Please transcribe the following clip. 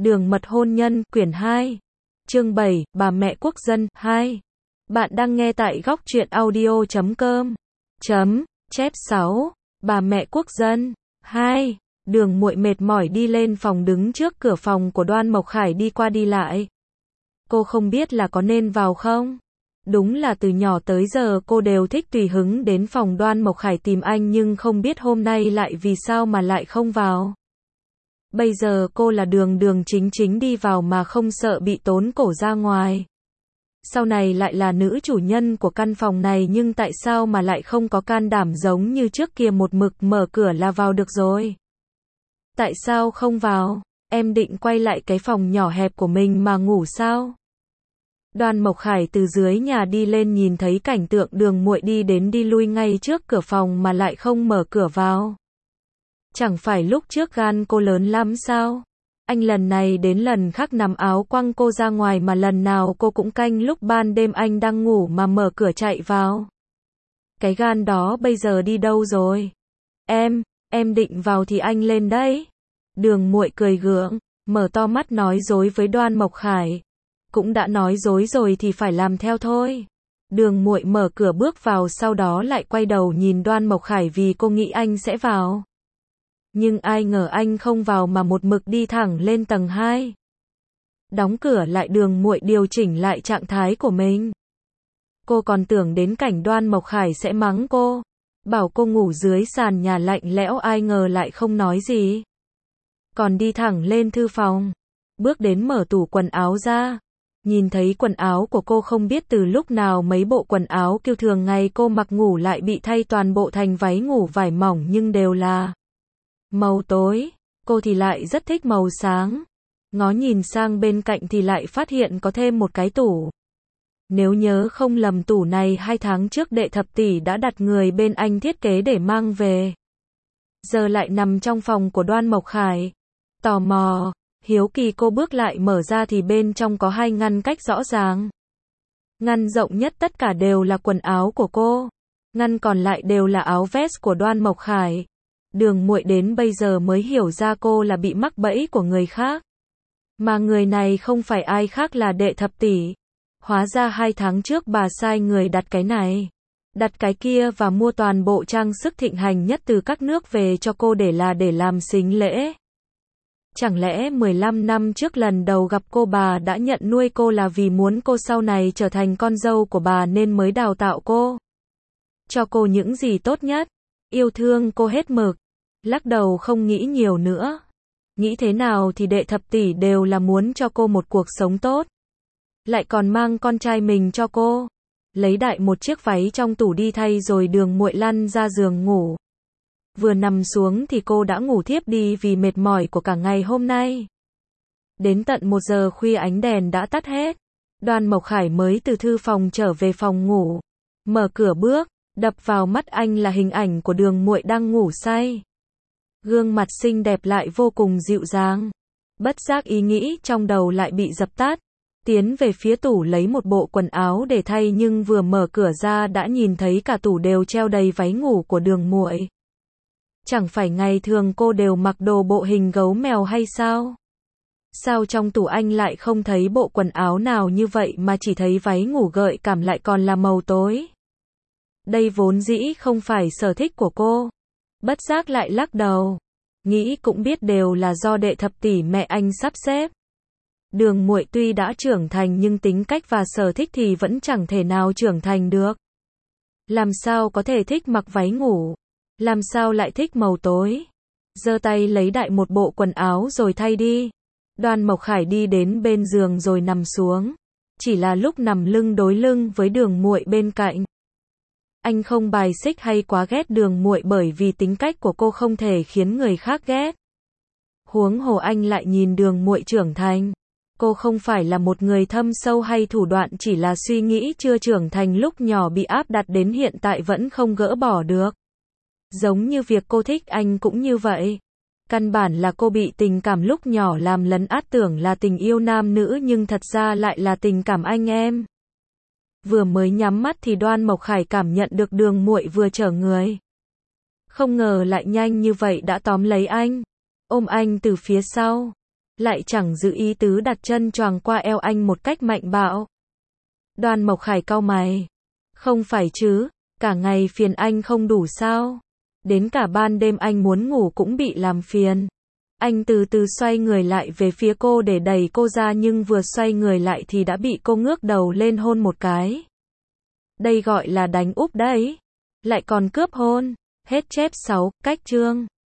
Đường mật hôn nhân, quyển 2. Chương 7, bà mẹ quốc dân, 2. Bạn đang nghe tại góc truyện audio.com. Chép 6. Bà mẹ quốc dân, 2. Đường muội mệt mỏi đi lên phòng, đứng trước cửa phòng của Đoan Mộc Khải đi qua đi lại. Cô không biết là có nên vào không? Đúng là từ nhỏ tới giờ cô đều thích tùy hứng đến phòng Đoan Mộc Khải tìm anh, nhưng không biết hôm nay lại vì sao mà lại không vào. Bây giờ cô là đường đường chính chính đi vào mà không sợ bị tốn cổ ra ngoài. Sau này lại là nữ chủ nhân của căn phòng này, nhưng tại sao mà lại không có can đảm giống như trước kia một mực mở cửa là vào được rồi? Tại sao không vào? Em định quay lại cái phòng nhỏ hẹp của mình mà ngủ sao? Đoan Mộc Khải từ dưới nhà đi lên, nhìn thấy cảnh tượng đường muội đi đến đi lui ngay trước cửa phòng mà lại không mở cửa vào. Chẳng phải lúc trước gan cô lớn lắm sao? Anh lần này đến lần khác nằm áo quăng cô ra ngoài, mà lần nào cô cũng canh lúc ban đêm anh đang ngủ mà mở cửa chạy vào. Cái gan đó bây giờ đi đâu rồi? Em định vào thì anh lên đấy. Đường muội cười gượng, mở to mắt nói dối với Đoan Mộc Khải. Cũng đã nói dối rồi thì phải làm theo thôi. Đường muội mở cửa bước vào, sau đó lại quay đầu nhìn Đoan Mộc Khải vì cô nghĩ anh sẽ vào. Nhưng ai ngờ anh không vào mà một mực đi thẳng lên tầng 2. Đóng cửa lại, đường muội điều chỉnh lại trạng thái của mình. Cô còn tưởng đến cảnh Đoan Mộc Khải sẽ mắng cô, bảo cô ngủ dưới sàn nhà lạnh lẽo, ai ngờ lại không nói gì. Còn đi thẳng lên thư phòng, bước đến mở tủ quần áo ra. Nhìn thấy quần áo của cô, không biết từ lúc nào mấy bộ quần áo kiểu thường ngày cô mặc ngủ lại bị thay toàn bộ thành váy ngủ vải mỏng, nhưng đều là màu tối. Cô thì lại rất thích màu sáng. Ngó nhìn sang bên cạnh thì lại phát hiện có thêm một cái tủ. Nếu nhớ không lầm, tủ này 2 tháng trước Đệ Thập Tỷ đã đặt người bên anh thiết kế để mang về. Giờ lại nằm trong phòng của Đoan Mộc Khải. Tò mò, hiếu kỳ cô bước lại mở ra thì bên trong có 2 ngăn cách rõ ràng. Ngăn rộng nhất tất cả đều là quần áo của cô. Ngăn còn lại đều là áo vest của Đoan Mộc Khải. Đường muội đến bây giờ mới hiểu ra cô là bị mắc bẫy của người khác. Mà người này không phải ai khác là Đệ Thập Tỷ. Hóa ra 2 tháng trước bà sai người đặt cái này, đặt cái kia và mua toàn bộ trang sức thịnh hành nhất từ các nước về cho cô để làm sính lễ. Chẳng lẽ 15 năm trước lần đầu gặp cô, bà đã nhận nuôi cô là vì muốn cô sau này trở thành con dâu của bà nên mới đào tạo cô, cho cô những gì tốt nhất, yêu thương cô hết mực. Lắc đầu không nghĩ nhiều nữa. Nghĩ thế nào thì Đệ Thập Tỷ đều là muốn cho cô một cuộc sống tốt. Lại còn mang con trai mình cho cô. Lấy đại một chiếc váy trong tủ đi thay rồi đường muội lăn ra giường ngủ. Vừa nằm xuống thì cô đã ngủ thiếp đi vì mệt mỏi của cả ngày hôm nay. Đến tận 1 giờ khuya ánh đèn đã tắt hết. Đoan Mộc Khải mới từ thư phòng trở về phòng ngủ. Mở cửa bước, đập vào mắt anh là hình ảnh của đường muội đang ngủ say. Gương mặt xinh đẹp lại vô cùng dịu dàng. Bất giác ý nghĩ trong đầu lại bị dập tắt. Tiến về phía tủ lấy một bộ quần áo để thay, nhưng vừa mở cửa ra đã nhìn thấy cả tủ đều treo đầy váy ngủ của đường muội. Chẳng phải ngày thường cô đều mặc đồ bộ hình gấu mèo hay sao? Sao trong tủ anh lại không thấy bộ quần áo nào như vậy mà chỉ thấy váy ngủ gợi cảm lại còn là màu tối? Đây vốn dĩ không phải sở thích của cô. Bất giác lại lắc đầu. Nghĩ cũng biết đều là do Đệ Thập Tỷ mẹ anh sắp xếp. Đường muội tuy đã trưởng thành nhưng tính cách và sở thích thì vẫn chẳng thể nào trưởng thành được. Làm sao có thể thích mặc váy ngủ? Làm sao lại thích màu tối? Giơ tay lấy đại một bộ quần áo rồi thay đi. Đoan Mộc Khải đi đến bên giường rồi nằm xuống. Chỉ là lúc nằm lưng đối lưng với đường muội bên cạnh. Anh không bài xích hay quá ghét đường muội, bởi vì tính cách của cô không thể khiến người khác ghét. Huống hồ anh lại nhìn đường muội trưởng thành. Cô không phải là một người thâm sâu hay thủ đoạn, chỉ là suy nghĩ chưa trưởng thành lúc nhỏ bị áp đặt đến hiện tại vẫn không gỡ bỏ được. Giống như việc cô thích anh cũng như vậy. Căn bản là cô bị tình cảm lúc nhỏ làm lấn át, tưởng là tình yêu nam nữ nhưng thật ra lại là tình cảm anh em. Vừa mới nhắm mắt thì Đoan Mộc Khải cảm nhận được đường muội vừa trở người. Không ngờ lại nhanh như vậy đã tóm lấy anh, ôm anh từ phía sau. lại chẳng giữ ý tứ đặt chân choàng qua eo anh một cách mạnh bạo. Đoan Mộc Khải cau mày. Không phải chứ, cả ngày phiền anh không đủ sao? Đến cả ban đêm anh muốn ngủ cũng bị làm phiền. Anh từ từ xoay người lại về phía cô để đẩy cô ra nhưng vừa xoay người lại thì đã bị cô ngước đầu lên hôn một cái. Đây gọi là đánh úp đấy. Lại còn cướp hôn. Hết chép 6, cách chương.